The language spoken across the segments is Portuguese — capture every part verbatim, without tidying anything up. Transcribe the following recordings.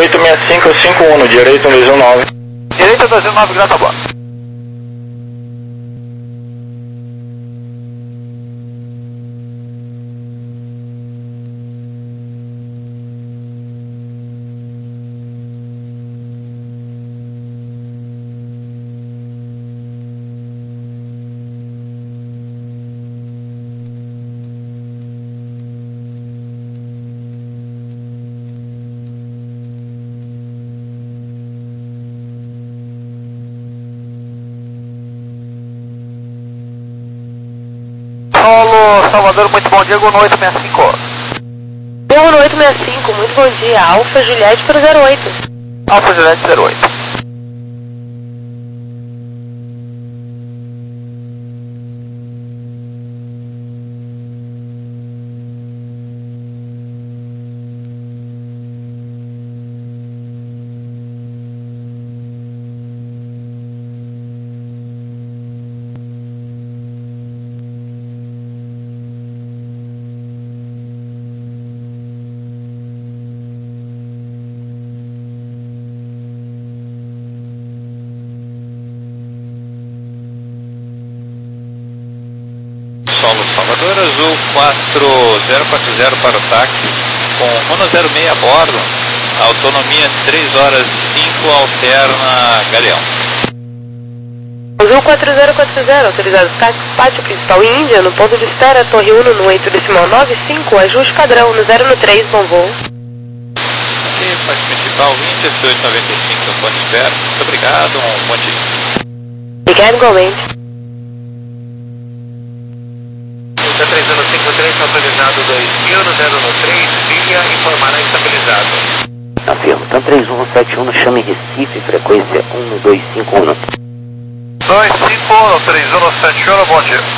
oito seis cinco cinco um, direito dois um nove. Direito dois um nove, grata boa. Solo Salvador, muito bom dia, no oito seis cinco. Diego no oito seis cinco, muito bom dia, Alfa Juliette para o zero oito. Alfa Juliette zero oito. Solo Salvador, Azul quatro zero quatro zero para o táxi, com Mono zero seis a bordo, autonomia três horas e cinco, alterna Galeão. Azul quatro zero quatro zero, autorizado táxi, pátio principal em Índia, no ponto de espera, Torre Uno no oito decimal nove cinco, ajuste padrão no zero no três, bom voo. Ok, pátio principal Índia, C oito noventa e cinco, ponto de espera, muito obrigado, um bom dia. Obrigado igualmente. três zero cinco três, autorizado dois mil no zero no três, via informar a estabilizado. Afirmo, TAM três um sete um, chame Recife, frequência um dois cinco um. dois cinco um, autorizado sete um, bom dia.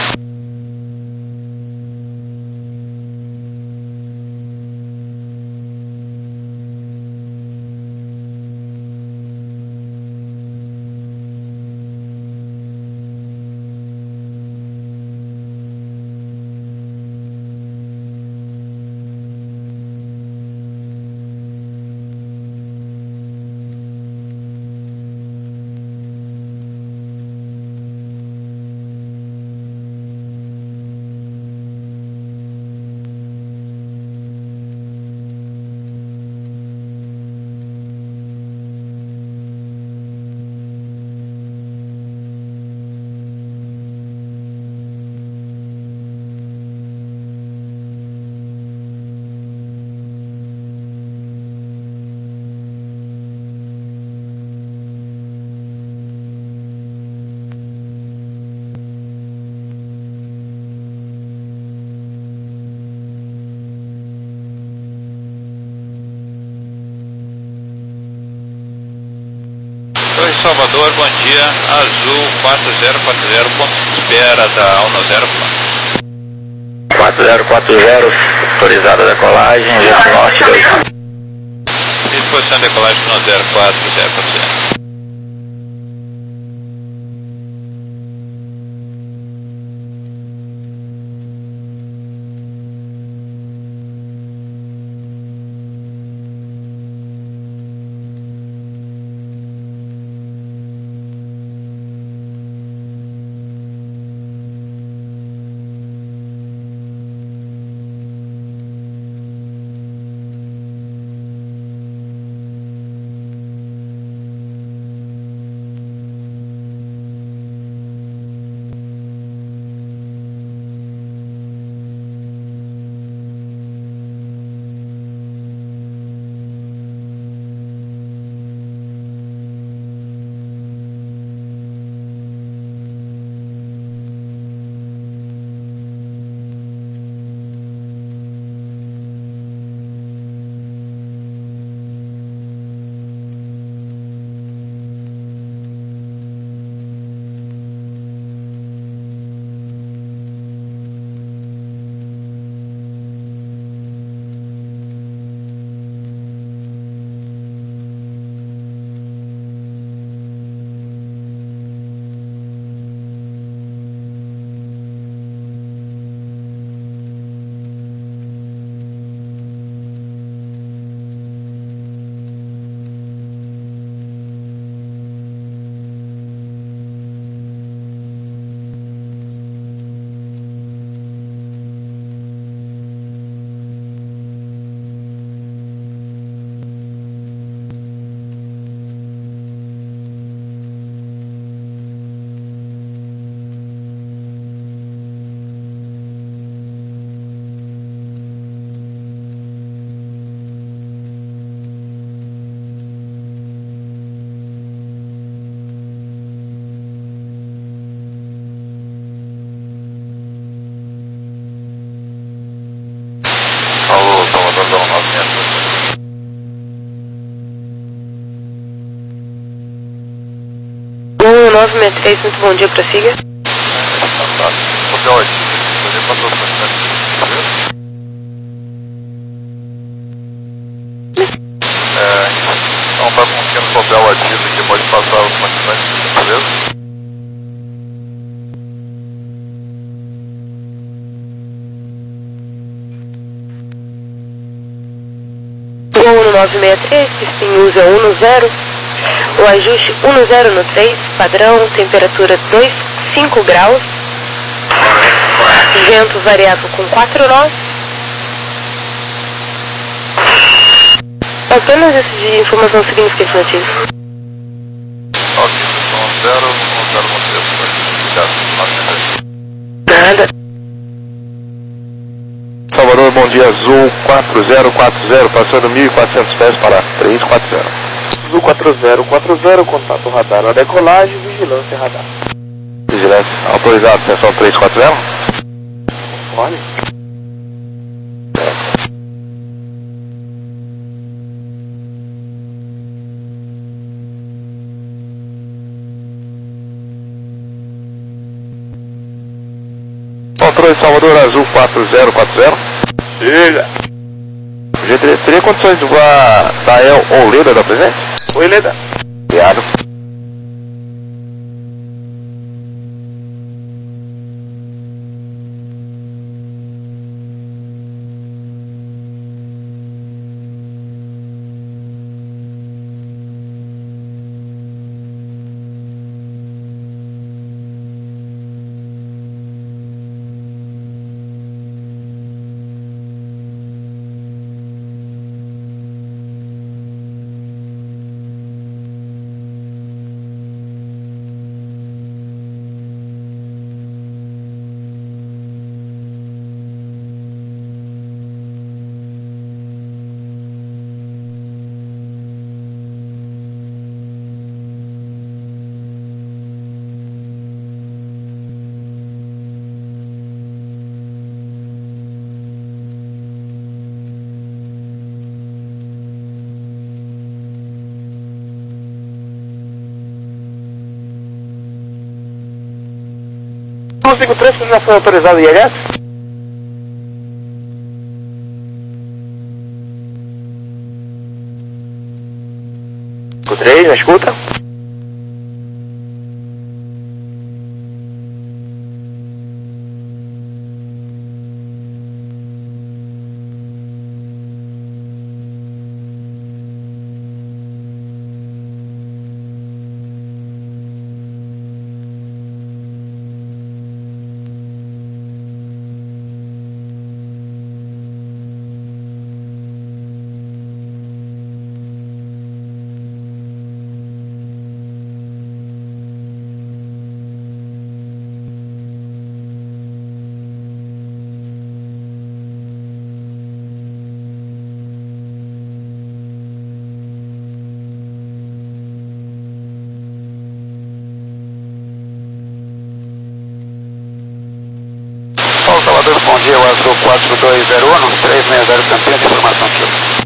Oi Salvador, bom dia, Azul quatro zero quatro zero, ponto de espera da Alno Zero. quatro zero quatro zero, autorizada decolagem, vento norte dois. Disposição de decolagem no zero quatro zero quatro zero. três, muito bom dia, prossiga. Papel ativo, poder passar o processo. É, então tá conseguindo papel ativo que pode passar as condições, beleza? um nove seis três, Spin usa um zero, o ajuste um zero no três, padrão, temperatura dois, cinco graus, vento variável com quatro nós. Apenas isso de informação significativa. Ok, um zero, um zero no três, obrigado. Nada. Salvador, bom dia, Azul quatro zero quatro zero, passando mil e quatrocentos pés para três quatro zero. Azul quatro zero quatro zero, contato radar na decolagem, vigilância radar. Vigilância, autorizado, atenção três quatro zero. Olha. Controle Salvador, Azul quatro zero quatro zero. Chega. G três, teria condições de voar da El ou Leda da presente? Oi, Leda. Obrigado. um cinco três, já foi autorizado I H S? cinco três, na escuta. Salvador, bom dia, o Azul quatro dois zero um, três seis zero Campinas, informação aqui.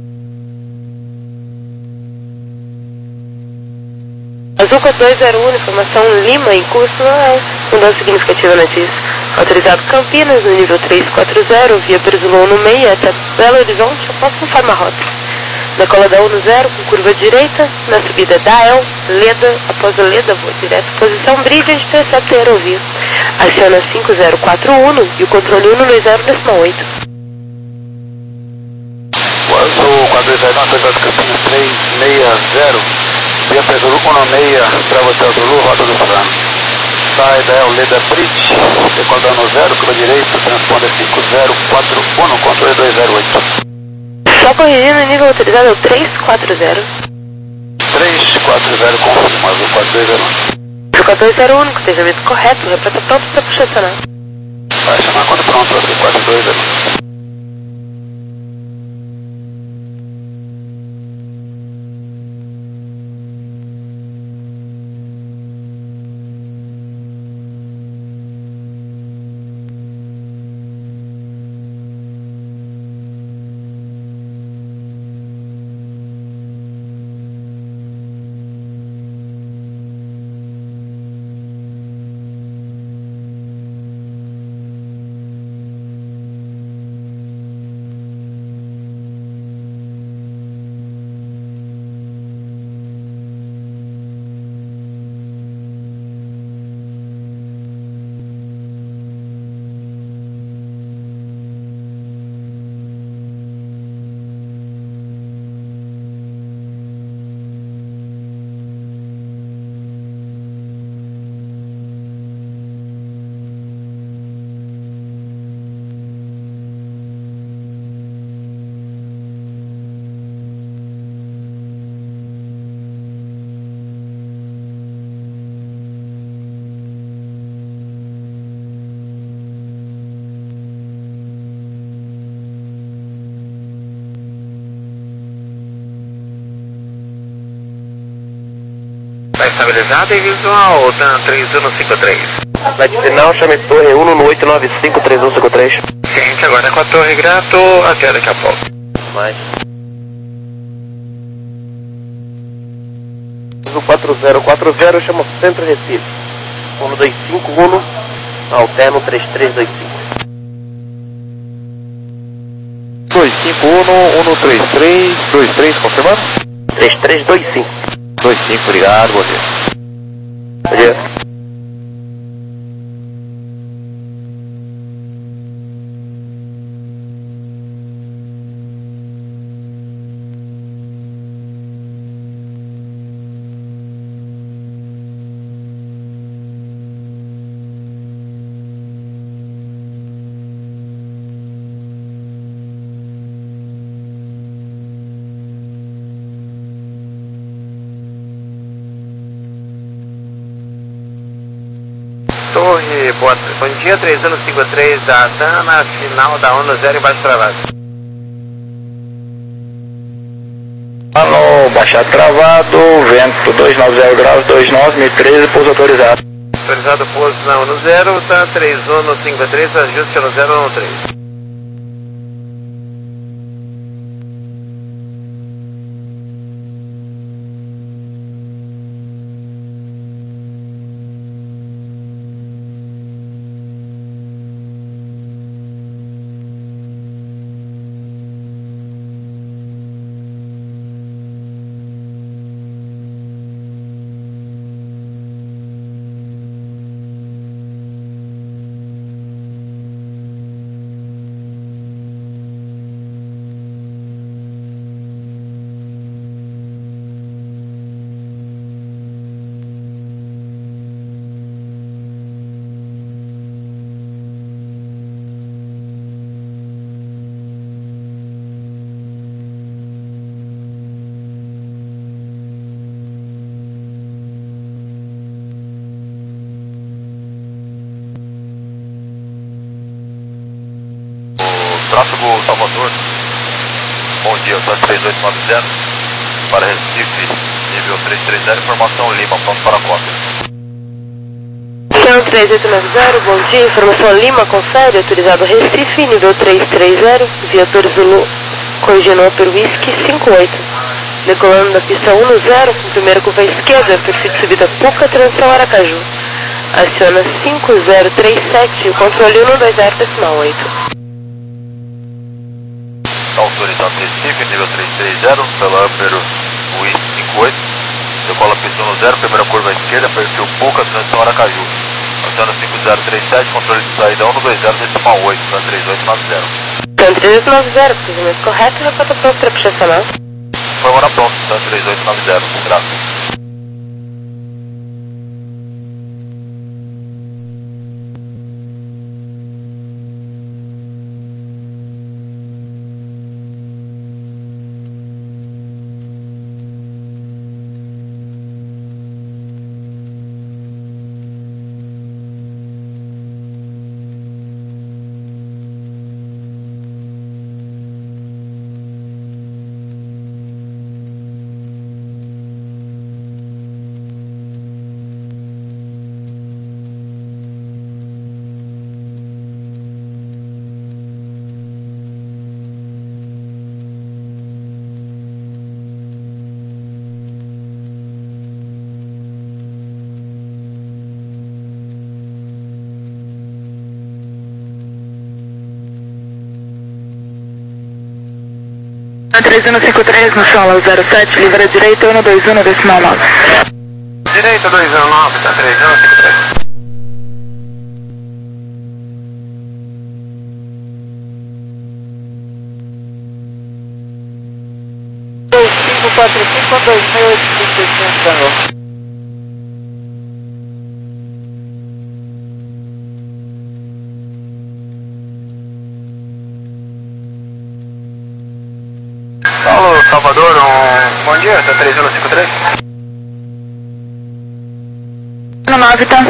Azul quatro dois zero um, informação Lima em curso, é mudança significativa notícia. Autorizado Campinas, no nível três quatro zero, via Perzulão no meio até Belo Horizonte, após conforme a rota. Decola da um zero, com curva direita, na subida da El, Leda, após a Leda, voo direto, posição Bridge, intercepta e aerovia. Aciona cinco zero quatro um e o controle um dois zero décimo oito. O Azul quatro dois zero um, autorizado Campinas três seis zero, via Perzulão no meio, Bravo Hotel Zulu, rota do plano. Sai da El, Leda Bridge, decola da um zero, curva direita, transponder cinco zero quatro um, controle dois zero oito. Só corrigindo, o nível autorizado é o três quatro zero. três quatro zero, confirma, Azul quatro dois zero um. quatro dois zero um, cotejamento correto, reporta pronto para posicionar. Vai chamar quando pronto, Azul quatro dois zero um. estabilizado e visual, Dan três um cinco três. Flight final, chame torre um no oito nove cinco três um cinco três. Gente, agora com a torre, grato, até daqui a pouco. Mais. quatro zero quatro zero, chama Centro Recife. um dois cinco um, alterno três três dois cinco. dois cinco um, um três três, dois três, confirmando? três três dois cinco. dois cinco, obrigado, bom dia. Bom dia. Torre, boa, bom dia, três um cinco três da Dana, final da ONU zero embaixo travado. Alô, baixado travado, vento dois nove zero graus, dois nove, mil e treze, pouso autorizado. Autorizado pouso na ONU zero, tá três um cinco três, ajuste no zero um três. Tráfego Salvador, bom dia, T A S três oito nove zero, para Recife, nível três três zero, informação Lima, pronto para a cópia. Céu três oito nove zero, bom dia, informação Lima, confere, autorizado Recife, nível três três zero, viator Zulu, corrigindo para Whisky cinco oito. Decolando da pista um no zero, com primeira curva à esquerda, perfil de subida Puca, transição Aracaju. Aciona cinco zero três sete, o controle um dois zero decimal oito. Autorizado Recife, nível três três zero, pela Upper Whisky cinco oito, decola pista um no zero, primeira curva à esquerda, perfil Puca, transição Aracaju. Aciona cinco zero três sete, controle de saída um no dois zero decimal oito, T A S três oito nove zero. T A S três oito nove zero, cruzamento correto, repota pronto para puxar essa mão. Informação pronto, T A S três oito nove zero, graças. três um cinco três no solo zero sete, livre direita um dois um decimal nove. Direita dois um nove, tá três um cinco três. dois cinco quatro cinco dois mil oitocentos e cinco. Alô, Salvador, um... bom dia, tá três um cinco três? No nove, tá?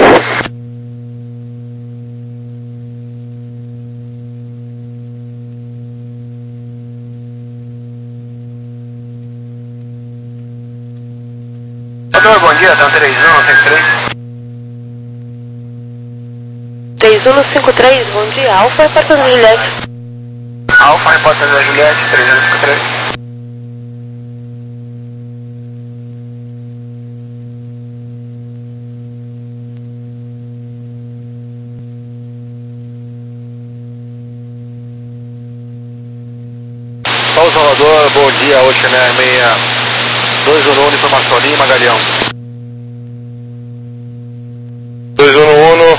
Salvador, bom dia, tá três um cinco três. três um cinco três, bom dia. Alfa, reportando a Juliette. Alfa, repórter da Juliette, três um cinco três. Sol Salvador, bom dia, Oceaner seis dois um um, informação Lima, Galeão. dois um um,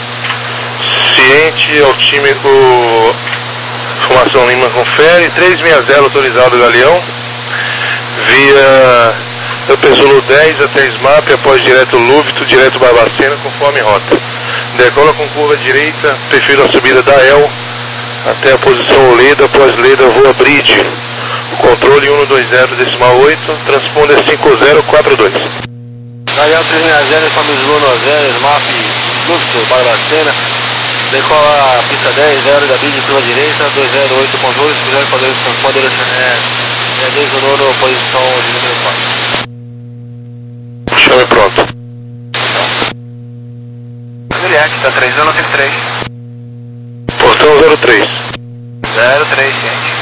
ciente ao time, o informação Lima confere, três seis zero autorizado Galeão, via eu Pesolo dez até SMAP, após direto Lúvito, direto Barbacena, conforme rota. Decola com curva direita, perfil a subida da El, até a posição Leda, após Leda voa Bridge. O controle um dois zero decimal oito, transponder cinco zero quatro dois. Galeão três seis zero, família Luna zero, SMAP, Lúvito, Barbacena. Decola a pista dez, zero da Bridge, curva direita, dois zero oito ponto dois, zero quatro dois, transponder Oceaner dois um um, posição de número quatro. Chame pronto. Juliette, tá três um cinco três. Portão zero três. zero três, gente.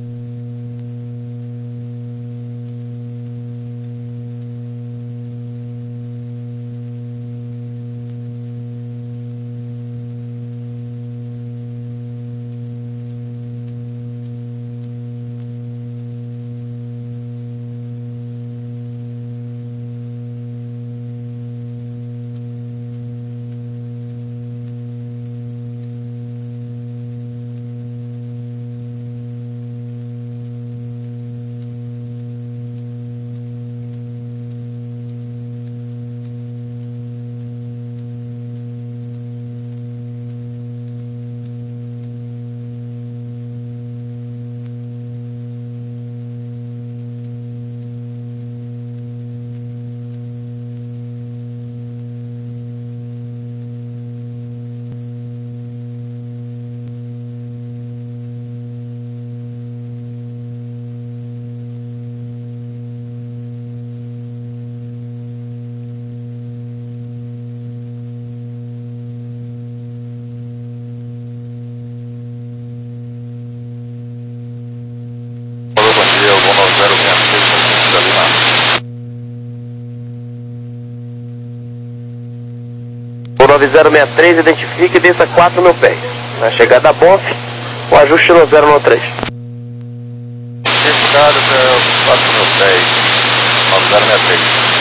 nove zero seis três, identifique e desça quatro mil pés. Na chegada da B O F, o ajuste no zero nove três. Identificado para quatro mil pés, nove zero seis três.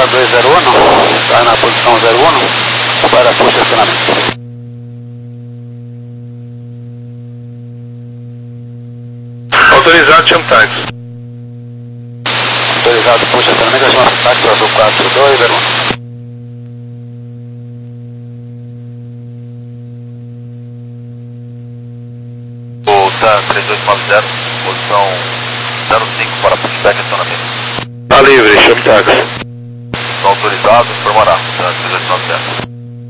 K dois zero um, está na posição zero um, para posicionamento. Autorizado, chama táxi. Autorizado, posicionamento, chama táxi azul quatro dois zero um. Volta três dois nove zero, posição zero cinco para pushback acionamento. Tá livre, chama táxi. Não autorizado, informará. três dois nove zero.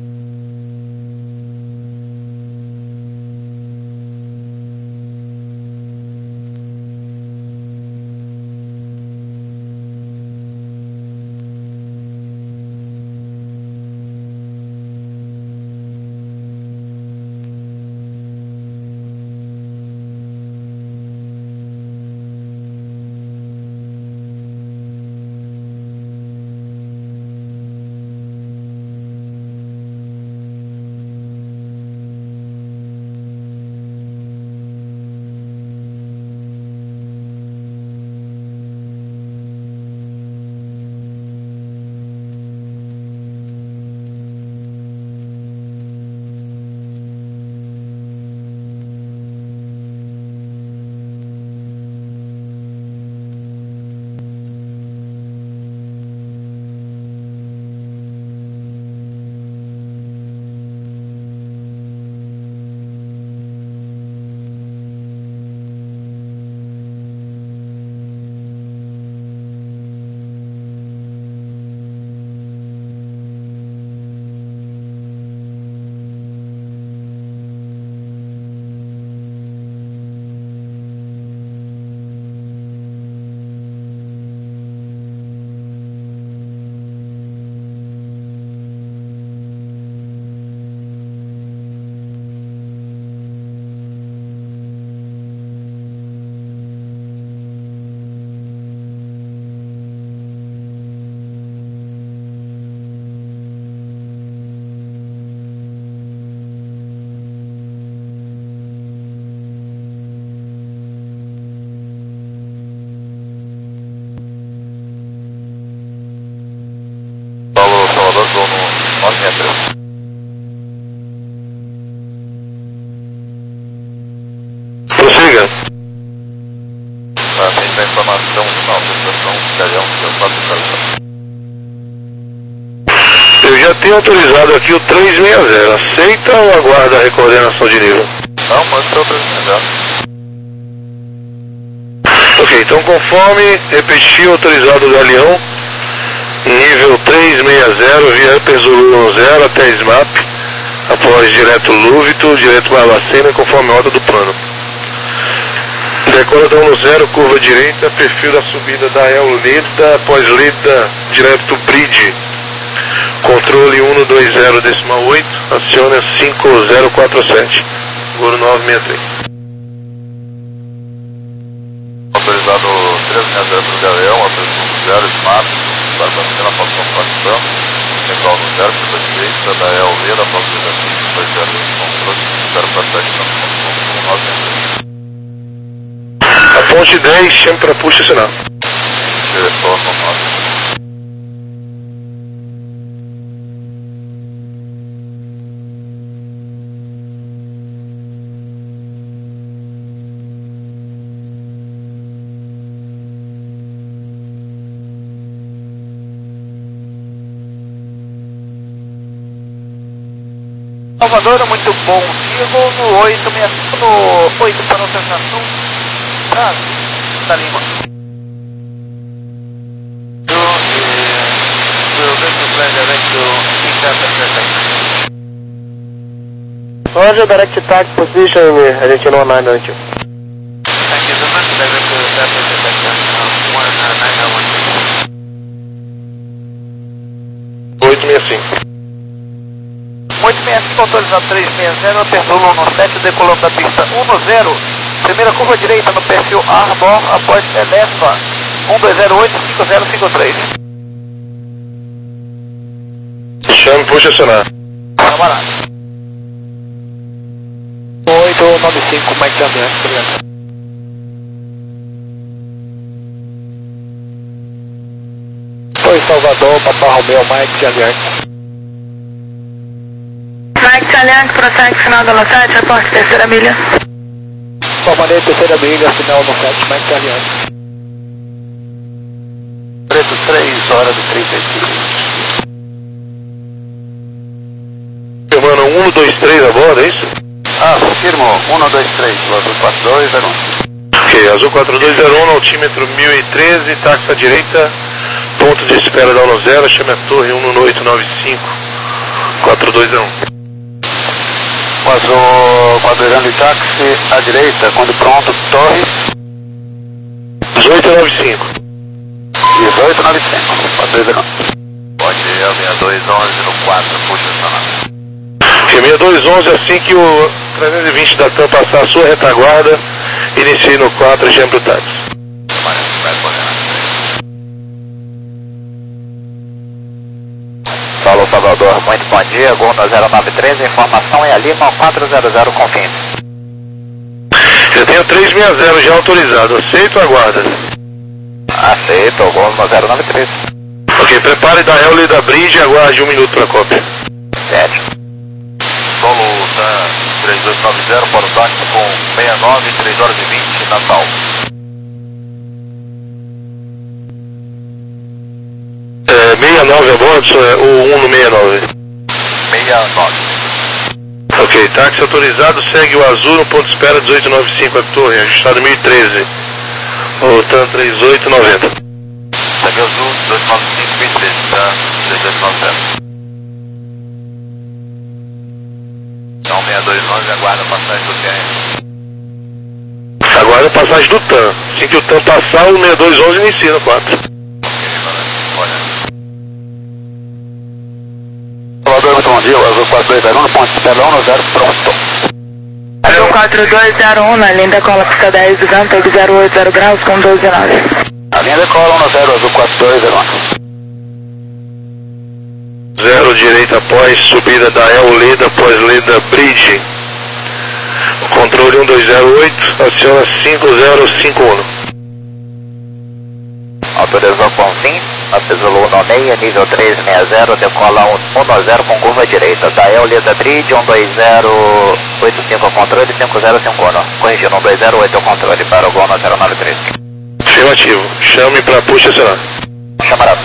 nove seis três. Prossiga. Atende a informação, não, prestação, galhão, quatro. Eu já tenho autorizado aqui o três seis zero. Aceita ou aguarda a recoordenação de nível? Não, pode ser o três seis zero. Ok, então conforme repetir autorizado o galeão, nível três seis zero, via Perzolo zero até S M A P, após direto Lúvito, direto Barbacena, conforme a ordem do plano. Decoradão no zero, curva direita, perfil da subida da El Leda, após Leda, direto Bridge. Controle um dois zero decimal oito, aciona cinco zero quatro sete, Goro nove seis três. Autorizado três seis zero para o Galeão, autorizado zero, S M A P, Barbacena, falta fração, central no zero, curva direita da El Leda, após direto dois zero, controle zero quatro sete, um nove seis três. A ponte dez, chame para puxa sinal. Diretor no nove. Salvador, muito bom dia, no oito seis cinco, no oito para a sensação, ah, da Lima. Roger, direct attack position, Argentina one nine nine two. Thank you so much, direct attack one nine nine one. oito seis cinco. oito seis cinco, autorizado três seis zero, Perzolo no sete, decolando da pista um zero, primeira curva direita no perfil Arbor, após Eleva, um dois zero oito cinco zero cinco três. Chame, puxa acionar. Camarada. oito nove cinco, Mike André, obrigado. Foi, Salvador. Salvador, Papa Romeo, Mike Charlie. Mike Charlie, prossegue final da sete, reporte terceira milha. Comandante terceira milha, final no sete, Mike Charlie. Preto três horas e trinta e cinco. Firmando um, dois, três a bordo, é isso? Ah, firmo um, dois, três, azul quatro dois zero um. Ok, azul quatro dois zero um, altímetro mil e treze, táxi à direita, ponto de espera da um zero, chame a torre um oito nove cinco, quatro dois zero um. Azul quatro dois zero um de táxi à direita, quando pronto, torre dezoito nove cinco. dezoito nove cinco, quatro dois zero um. Pode ir, a dois onze no quatro, puxa essa seis dois onze, assim que o trezentos e vinte da TAM passar a sua retaguarda, inicie no quatro e chame para o táxi. Falou Salvador, muito bom dia, Gol no zero nove três, informação é a Lima quatro zero zero, confirme. Eu tenho trezentos e sessenta já autorizado, aceito ou aguarda? Aceito, Gol no zero nove três. Ok, prepare da Hell e da Bridge e aguarde um minuto para a cópia. Certo. Solo TAM três dois nove zero, para o táxi com sessenta e nove, três horas e vinte, Natal. É, sessenta e nove a bordo, ou um no sessenta e nove? sessenta e nove. Ok, táxi autorizado, segue o azul no ponto de espera dezoito nove cinco, a torre, ajustado mil e treze. O TAM três oito nove zero. Segue azul, dezoito nove cinco, mil e treze, TAM três dois nove zero. Então seis dois onze, aguarda a passagem do T R. Aguarda a passagem do TAM. Assim que o TAM passar, o seis dois onze inicia no quatro. Salvador, muito bom dia, azul quatro dois zero um, ponto de espera um zero, pronto. Azul quatro dois zero um, na linha decola pista dez, vento zero oito zero graus com doze nove. A linha decola um zero, azul quatro dois zero um. Zero direita após subida da El Leda após Leda Bridge. Controle um dois zero oito, aciona cinco zero cinco um. Autorizou com fim, Azul um seis, nível três seis zero, decola um zero com curva direita. Da El Leda Bridge, um dois zero oito cinco ao controle, cinco zero cinco um. Corrigindo, um dois zero oito ao controle para o Gol no zero nove três. Afirmativo, chame para puxa acionar. Chamará.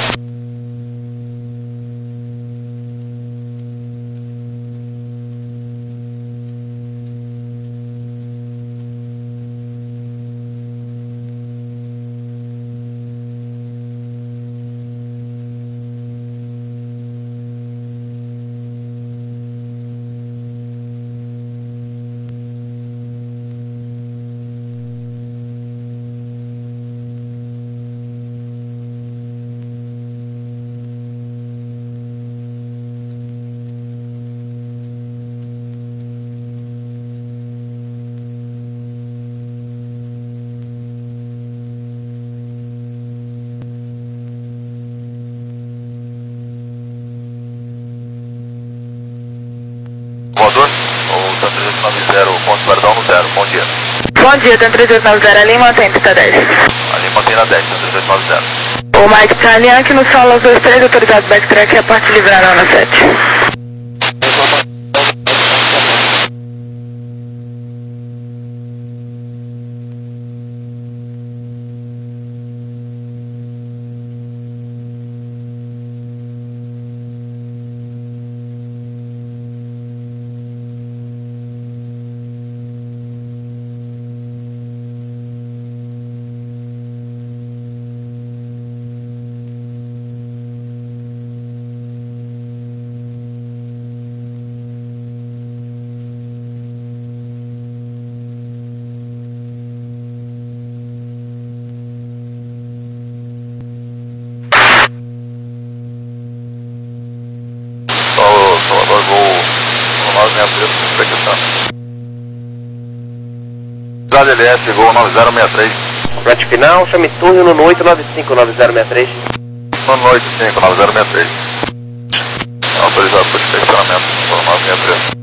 Voador, ou TAM três oito nove zero, ponto de espera um zero, bom dia. Bom dia, TAM três oito nove zero, a linha mantém pista dez. A linha mantém na dez, TAM três oito nove zero. O Mike Charlie, aqui no solo dois três, autorizado backtrack, a parte livrada na sete. Salvador, Gol nove seis três, Uzbequistão. Cidade L S, Gol nove zero seis três. Frete final, chame torre no oito nove cinco nove zero seis três. No oito cinco nove zero seis três. Autorizado por inspecionamento, nove seis três.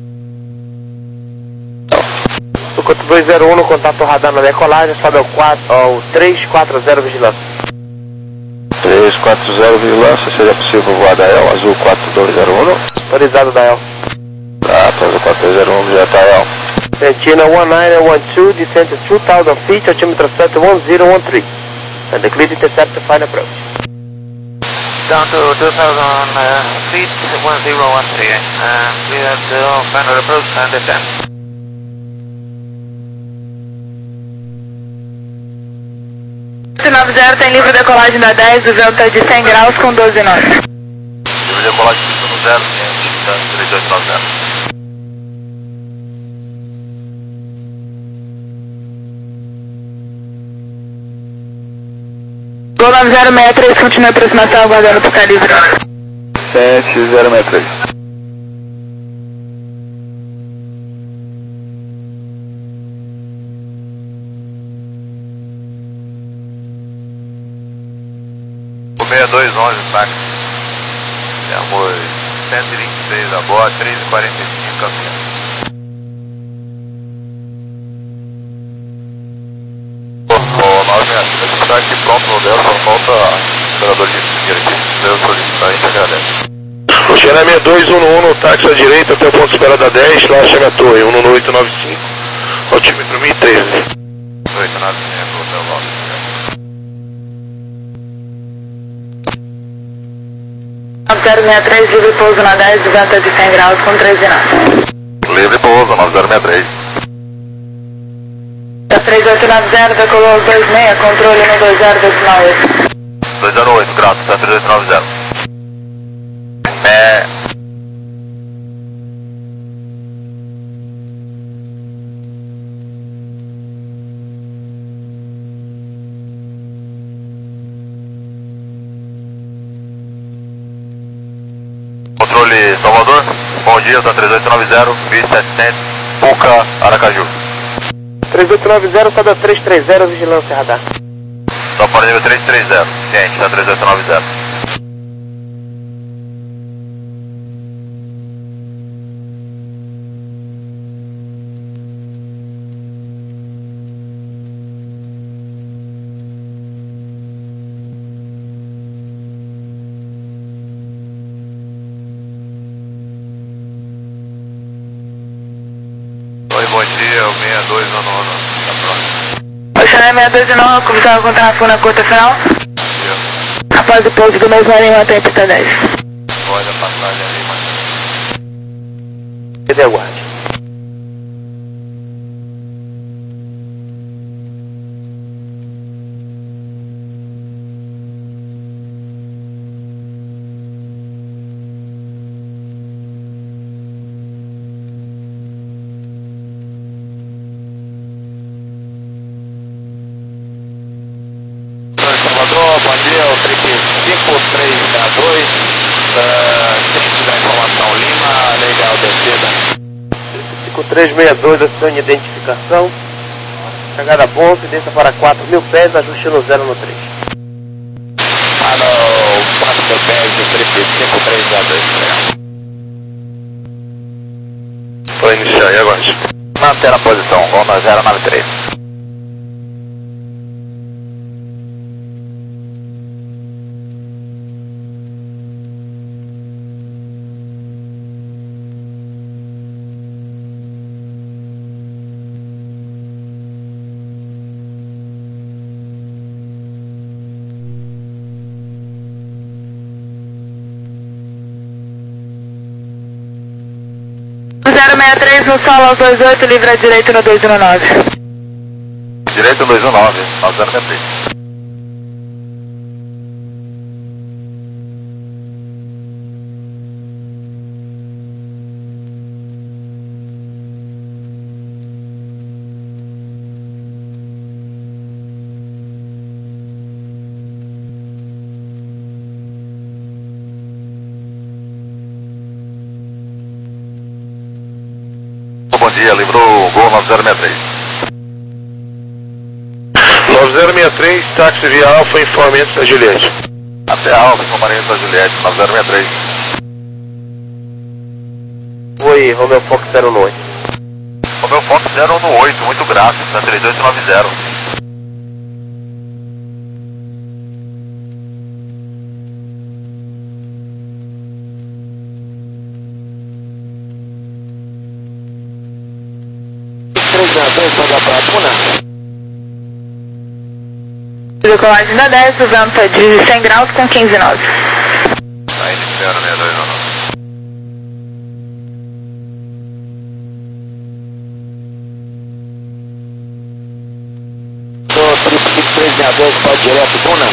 O quatro dois zero um no contato radar na decolagem, sobe ao, quatro, ao três quatro zero vigilância. três quatro zero, vigilância, seria possível voar da E L, azul quatro dois zero um. Autorizado da E L. Tá, azul quatro dois zero um, já tá E L. Argentina one nine one two, descent to two thousand feet, altimeter set one zero one three. And the clear intercept to final approach. Down to two thousand uh, feet, one zero one three. Uh, we have the final approach and descent. nove zero tem livre decolagem da dez, o vento está de cem graus com doze nós. Livre decolagem no zero, três dois nove zero. Gol nove zero seis três, continua a aproximação, aguardando para ficar livre. sete zero seis três. seis dois onze, táxi. Temos cento e vinte e seis a bordo, três e quarenta e cinco caminhando. nove seis três, está aqui pronto no Delta, falta operador de direito, eu solicitar, a gente agradece. Oceana sessenta e dois, um no um, no táxi à direita até o ponto de espera da dez, lá chama a torre, um no oito nove cinco, altímetro mil e treze. oito nove cinco, hotel Lopes. nove zero seis três, livre pouso na dez, vento de cem graus com treze nós. Livre pouso, nove zero seis três. três oito nove zero, decolou dois seis, controle no dois zero decimal oito. dois zero oito, graus, três oito nove zero. É... Controle Salvador, bom dia, tá três oito nove zero, mil e setecentos, Puca, Aracaju. três oito nove zero, sobe três três zero, vigilância radar. Só para nível três três zero, ciente, tá três oito nove zero. Oi, bom dia, o seis dois no nono, tá pronto. Oceana seis dois não, começando com tráfego na curta final. Após o pouso do mesmo alinho até a pista dez. Olha a passagem ali, mas... Ele aguarde. Salvador, bom dia, o trip cinco três seis dois, uh, ciente da informação Lima, legal descida. cinco três seis dois, acione identificação. Chegada a ponto e desça para quatro mil pés, ajuste no zero no três. Ah, no quatro mil pés do trip cinco três seis dois. Pode iniciar, e agora? Manter a posição, gol no zero nove três. zero seis três no solo aos dois oito, livre à direita no dois um nove. Direito dois um nove, nove zero seis três. Bom dia, livrou o gol nove zero seis três. nove zero seis três, táxi via Alfa, informamentos da Juliette. Até a Alfa, informamentos da Juliette, nove zero seis três. Oi, Romeo Fox zero um oito. Romeo Fox zero um oito, muito grato, tá três oito nove zero. Puna. Decolagem da dez, Vanta de cem graus com quinze nove. Tá iniciando sessenta e dois nove. Triplo três seis dois, pode direto, Duna.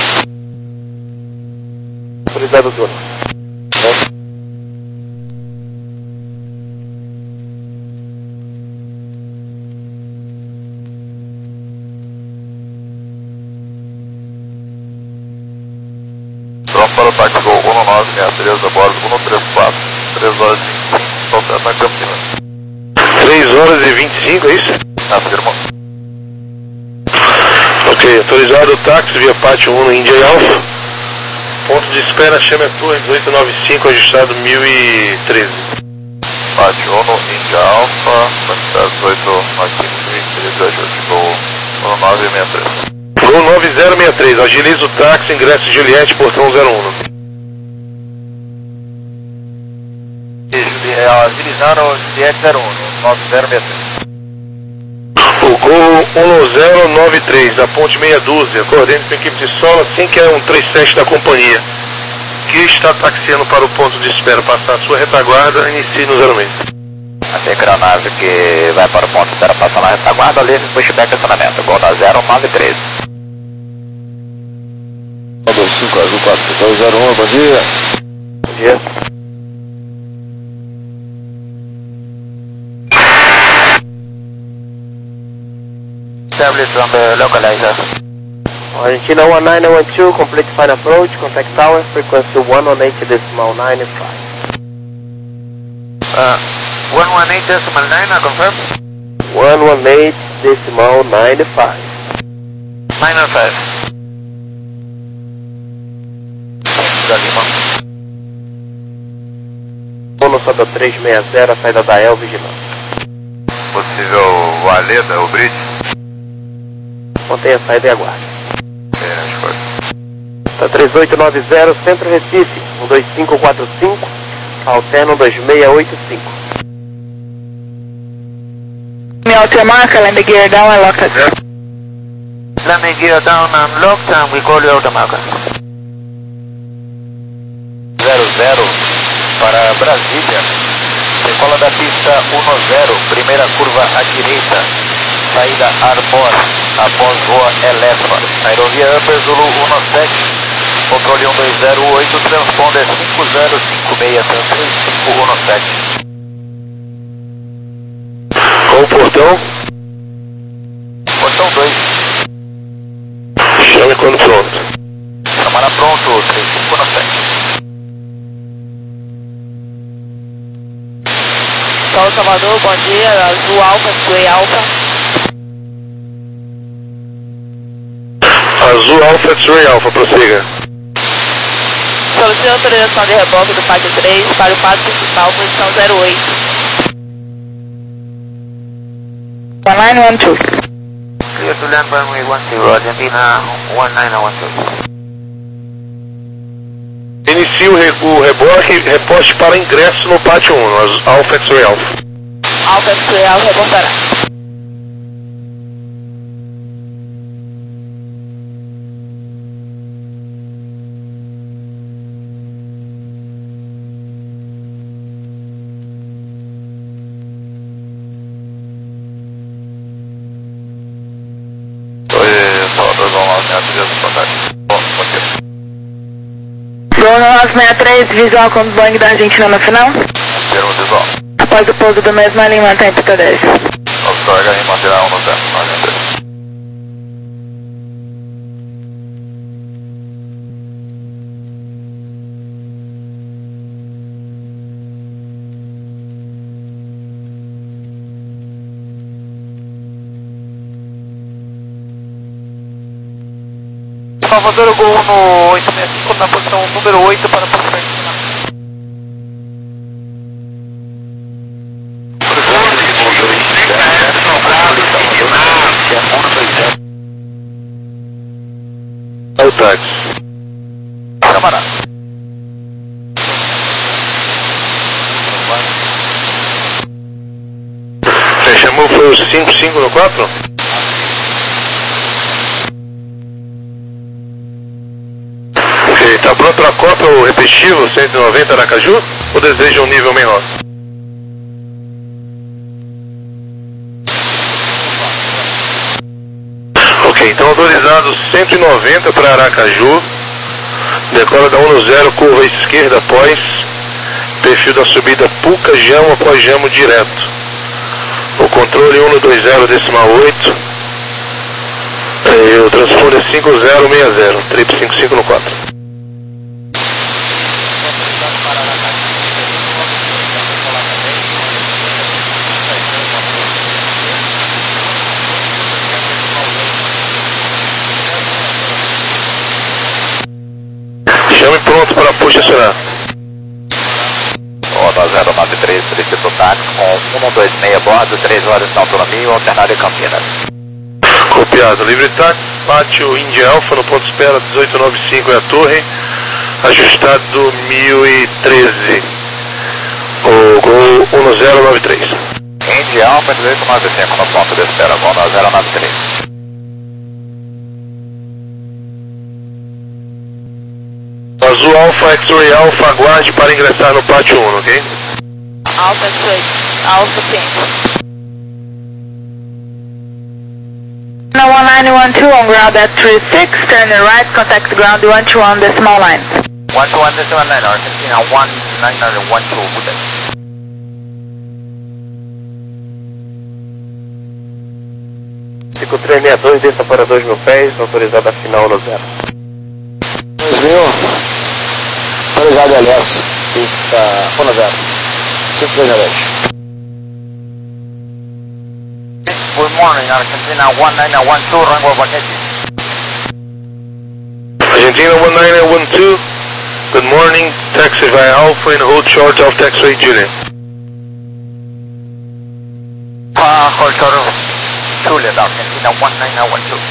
Autorizado Duna. Pronto para o táxi Gol um nove seis três a bordo um três quatro, três horas e vinte e cinco, soltando na Campinas. três horas e vinte e cinco, é isso? Afirma. Ok, autorizado o táxi via Pátio um no India Alpha. Ponto de espera Chemetua dezoito noventa e cinco, ajustado mil e treze. Pátio um no India Alpha, quantidade dezoito noventa e cinco, mil e treze, ajuste Gol um nove seis três. Gol nove zero seis três, agiliza o táxi, ingresso Juliette, portão zero um. Agilizando Juliette zero um, nove zero seis três. O Gol um zero nove três, da ponte meia dúzia, coordene com a equipe de solo, assim que é um três sete da companhia, que está taxiando para o ponto de espera, passar a sua retaguarda, inicie no zero seis. Assim que a nave que vai para o ponto de espera passar na retaguarda, livre pushback acionamento, Gol zero nove três. dois cinco azul quatro dois zero um, bom dia. Bom dia. Establish on the localizer. Argentina one nine one two, complete final approach, contact tower, frequency one one eight decimal nine five. Uh, one one eight decimal nine, I confirm? one one eight decimal nine five. nine five. Uno sobe três seis zero, a saída da El vigilante. Possível Valeda, o Bridge? Mantenha a saída e aguarde. É, acho que foi. Tá três oito nove zero, Centro Recife, um dois cinco quatro cinco, alterno dois seis oito cinco. Me automarca, landing gear down and locked. Landing gear down and locked, and we call you automarca. zero zero para Brasília. Decola da pista um zero, primeira curva à direita. Saída Arbor, após voa Elefa. Aerovia Upper Zulu um sete, controle um dois zero oito, transponder cinco zero cinco seis três cinco um sete. Qual o portão? Portão dois. Chame quando pronto. Chamada pronto, três cinco um sete. Sol Salvador, bom dia, Azul Alfa, Sway Alfa. Azul Alpha, X-Ray Alpha, prossiga. Solicite autorização de reboque do pátio três para o pátio principal, posição zero oito. one nine one two. Clear to land runway one zero, Argentina one nine one two. Inicie o, re o reboque, reposte para ingresso no pátio um, Alpha X-Ray Alpha. Alfa X-Ray Alfa reportará. Gol nove seis três, visual com o Boeing da Argentina no final. Termo visual. Após o pouso do mesmo, a linha mantém pista dez. Oscar H I manterá um no tempo, nove três. Salvador, Gol no oito seis cinco na posição número oito para prosseguir. É o táxi. Camarada. Quem chamou foi o cinco cinco no quatro? para o repetitivo cento e noventa Aracaju ou deseja um nível menor? Ok, então autorizado cento e noventa para Aracaju, decola da um no zero, curva esquerda após, perfil da subida Puca, jamo após jamo direto. O controle um no dois zero decimal oito, e o transponder é cinco zero seis zero, trip cinco cinco no quatro. Chame pronto para push acionar. Rota zero nove três, solicito táxi com um dois seis a bordo, três horas de autonomia, alternado em Campinas. Copiado, livre táxi, pátio India Alpha no ponto de espera dezoito noventa e cinco é a torre, ajustado mil e treze, o gol um zero nove três. India Alpha dezoito noventa e cinco no ponto de espera, gol um zero nove três. Azul Alpha, X-Ray Alpha, aguarde para ingressar no pátio um, ok? Alpha X-Ray, Alpha cinco. No one nine one two on ground at three six, turn right, contact ground one two one decimal line. one two one decimal line, Argentina one nine one two, Buda. cinco três seis dois, desça para dois mil pés, autorizada a final no zero. dois mil, autorizado L S, pista no zero, cinco três dez. Good morning, Argentina one nine one two, rango one eighty. Argentina one nine one two, good morning, taxi via Alpha and hold short of taxiway Julian. Uh, hold short of Juliet, Argentina one nine one two.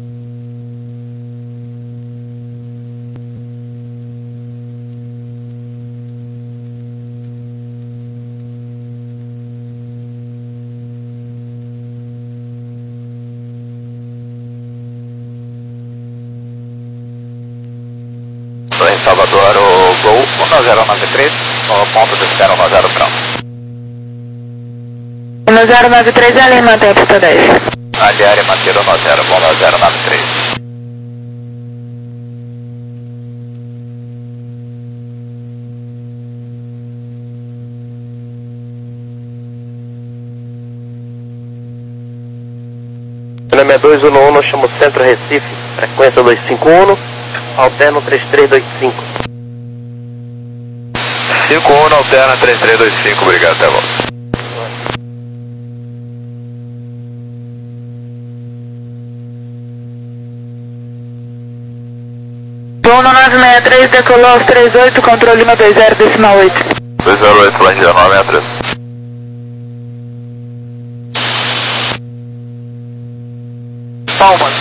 Em Salvador, o Gol um zero nove três, no ponto de espera um zero branco. um zero nove três, ali mantém a pista dez. Aliare mantido um zero, gol um zero nove três. Nome é dois um um, nós chamamos Centro Recife, frequência dois cinco um, alterno três três dois cinco. cinco um alterna três três dois cinco, obrigado, até logo. um nove seis três, decolou aos três oito, controle um dois zero decimal oito. dois zero oito, Land nove seis três. Palmas.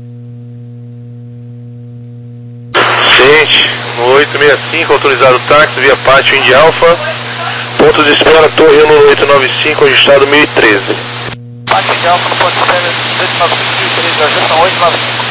Gente, no oito seis cinco, autorizado táxi via pátio India Alpha, ponto de espera torre um oito nove cinco, ajustado mil e treze. Pátio de Alfa no ponto de espera dezoito nove três, ajusta oito nove cinco.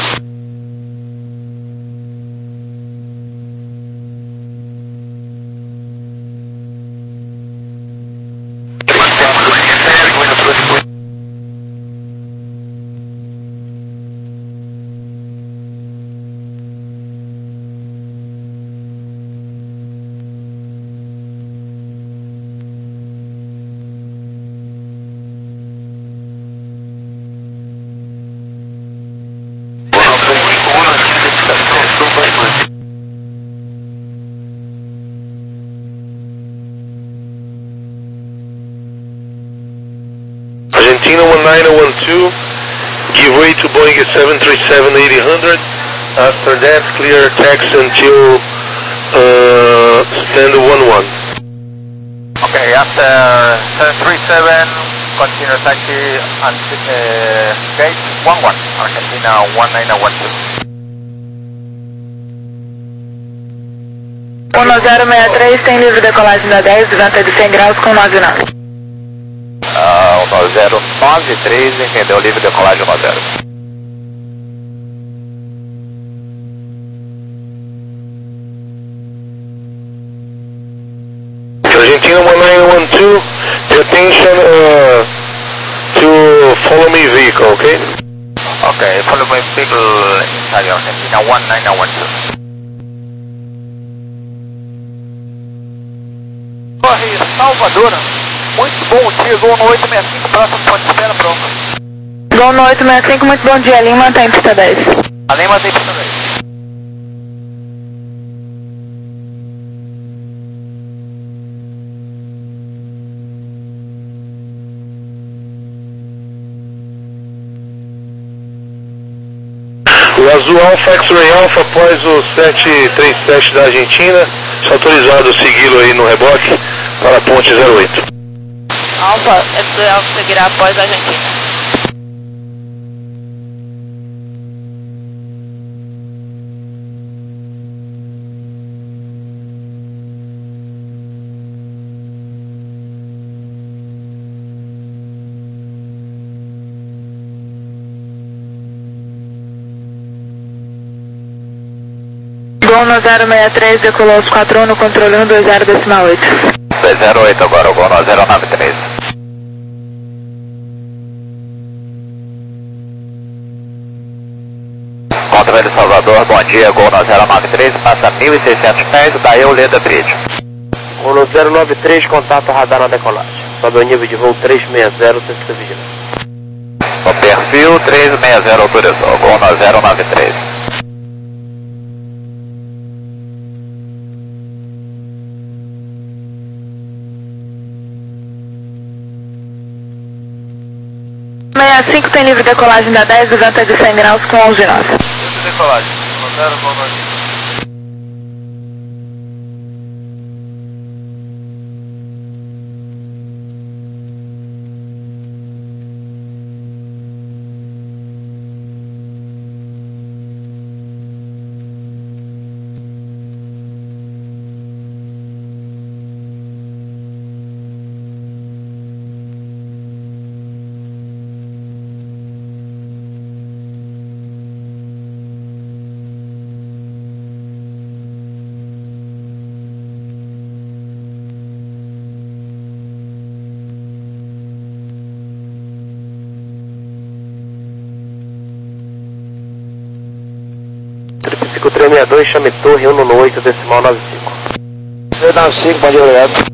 Argentina one nine one two, give way to Boeing seven three seven eighty hundred, after that clear taxi until uh, stand one one. Okay, after seven three seven, continue taxi until uh, gate one one, Argentina one nine one two. um zero seis três, tem livre decolagem da dez, venta de cem graus com nove nove. Uh, um zero nove três, entendeu? Livre decolagem um zero. you. Pay attention uh, to follow me vehicle, okay? Okay, follow my vehicle inside your nine one nine one two. Corre, Salvador. Muito bom dia, Gol no oito seis cinco, próximo ponto de espera, pronto. Gol no oito seis cinco, muito bom dia, Lima, tem pista dez. A Lima tem pista dez. O Azul Alpha, X-Ray Alpha, após o sete três sete da Argentina, está autorizado a segui-lo aí no reboque para a ponte zero oito. Alfa, X-Ray Alpha seguirá após a Argentina. Gol no zero seis três, decolou os quatro um no controle um dois zero decimal oito. dois zero oito agora, o Gol no zero nove três. Controle Salvador, bom dia, Gol no zero nove três, passa mil e seiscentos pés, da Euleda Bridge. Gol no zero nove três, contato radar na decolagem. Sobe ao nível de voo três seis zero, sexta vigilância. O perfil três seis zero autorizou, Gol no zero nove três. sessenta e cinco tem livre decolagem da dez, venta de cem graus com onze nós. Livre decolagem, zero Gol no cinco três seis dois, chame torre um no oito, decimal nove cinco. três nove cinco, bom dia, obrigado.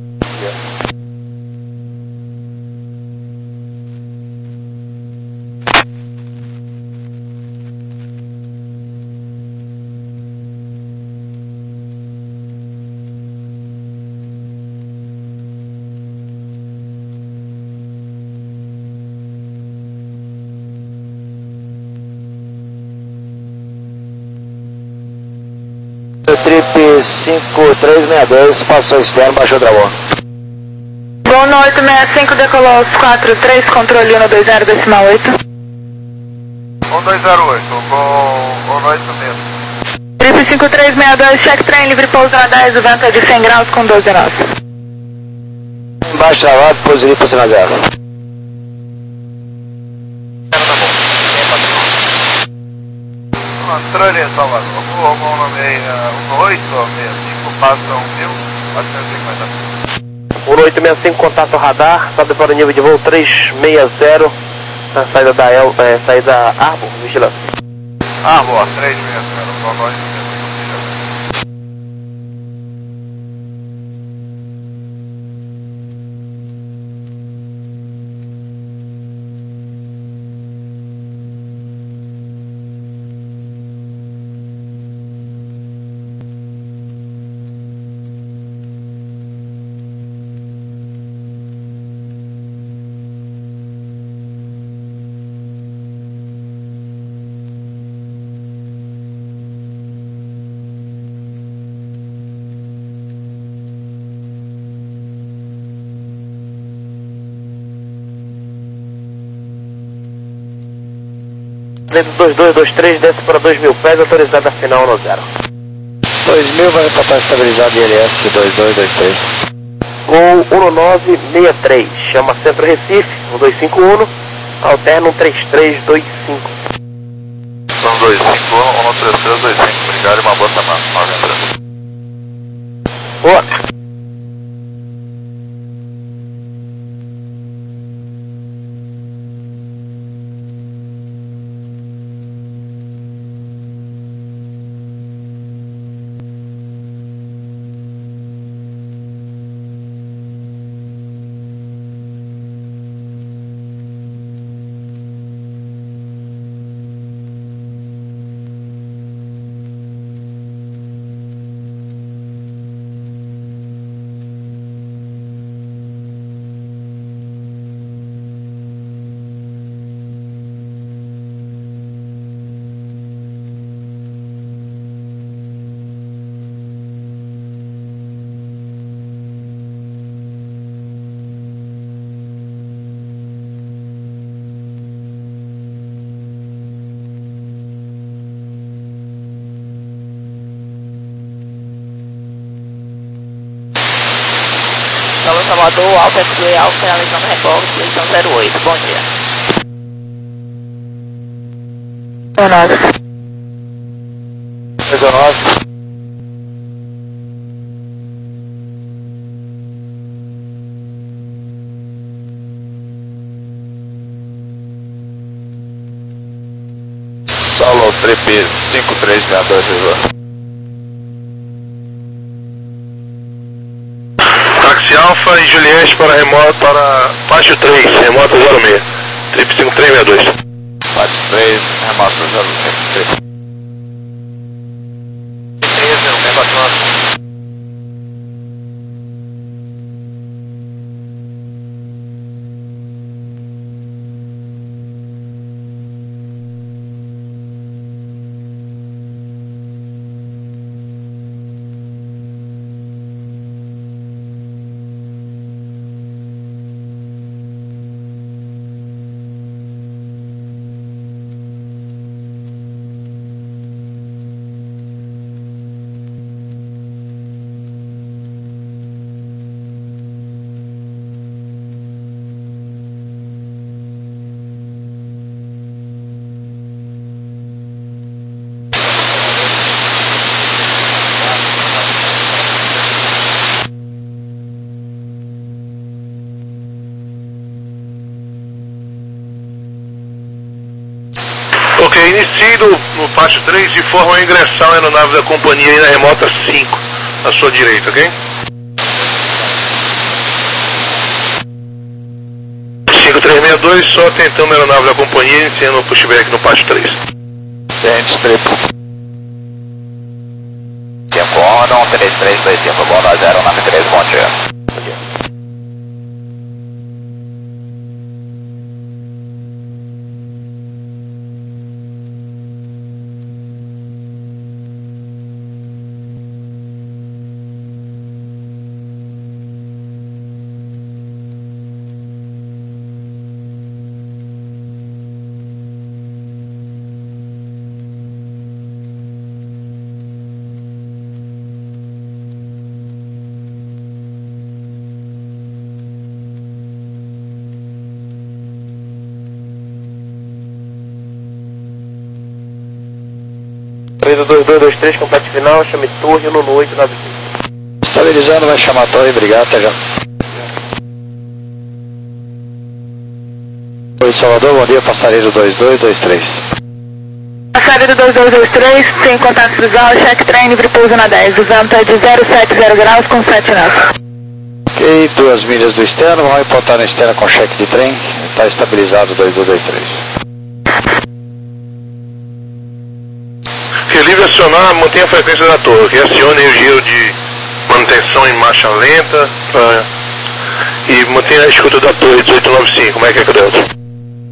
Trip cinco três seis dois, passou externo, baixou o travão. Gol no oito seis cinco, decolou os quatro três, controle um dois zero decimal oito. um dois zero oito, Gol no oito mesmo. Trip cinco três seis dois, check trem, livre pouso na dez, venta de cem graus com doze nós. Baixo travado, pouso livre, posição zero. Controle Salvador, Gol no oito seis cinco, passa um mil quatrocentos e cinquenta. Gol no oito seis cinco, contato radar, sobe para o nível de voo três seis zero, na saída da El, é, saída Arbor, vigilância. Arbor, três seis zero, Gol no oito seis cinco, vigilância. dois dois dois três, desce para dois mil pés, autorizada final no zero. dois mil vai reportar estabilizado I L S dois dois dois três. Gol um nove seis três, chama Centro Recife, um dois cinco um, alterna um três três dois cinco. São dois cinco um, um três três dois cinco, obrigado e uma boa semana. Boa. Salvador, Alfa F dois Alfa, finalizando reboque, leitão zero oito, bom dia. nove. nove. Solo trip cinco três seis dois, Igor. Táxi Alfa e Juliette para remoto, para Pátio três, remoto zero seis, trip cinco três seis dois. Pátio três, remoto zero seis. três zero seis quatro nove. Ok, inicie no, no Pátio três de forma a ingressar na aeronave da companhia aí na remota cinco, à sua direita, ok? cinco três seis dois, só tentando a aeronave da companhia, iniciando o pushback no Pátio três. Gente, triplo. Tempo on, três três dois cinco, bom nove zero nove três, bom dia. Bom dia. três dois dois dois três, complete final, chame torre, no oito nove cinco. Estabilizando, vai chamar a torre, obrigado, até já. Oi, Salvador, bom dia, passageiro dois dois dois três. Passageiro dois dois dois três, sem contato visual, check trem, livre pouso na dez, o vento é de zero sete zero graus com sete nós. Ok, duas milhas do externo, vamos reportar na externa com cheque de trem, está estabilizado dois dois dois três. Que livre acionar, mantenha a frequência da torre, que acione o giro de manutenção em marcha lenta pra, e mantenha a escuta da torre dezoito noventa e cinco, como é que é que Delta?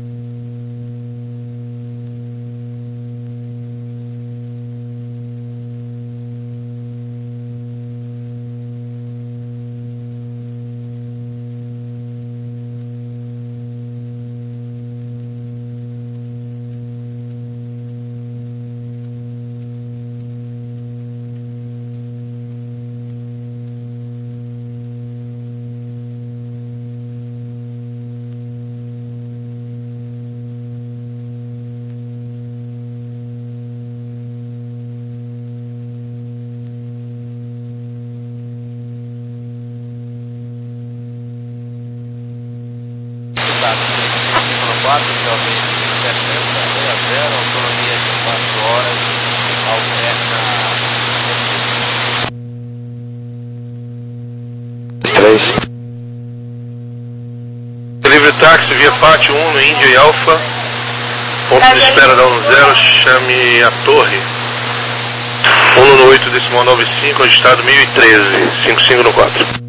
quatro, setenta, zero, autonomia de quatro horas, alterna três. Livre táxi via Fátio um no Índia e Alfa, ponto de espera da um zero, chame a torre. um no oito decimal noventa e cinco, registrado mil e treze, cinco cinco no quatro.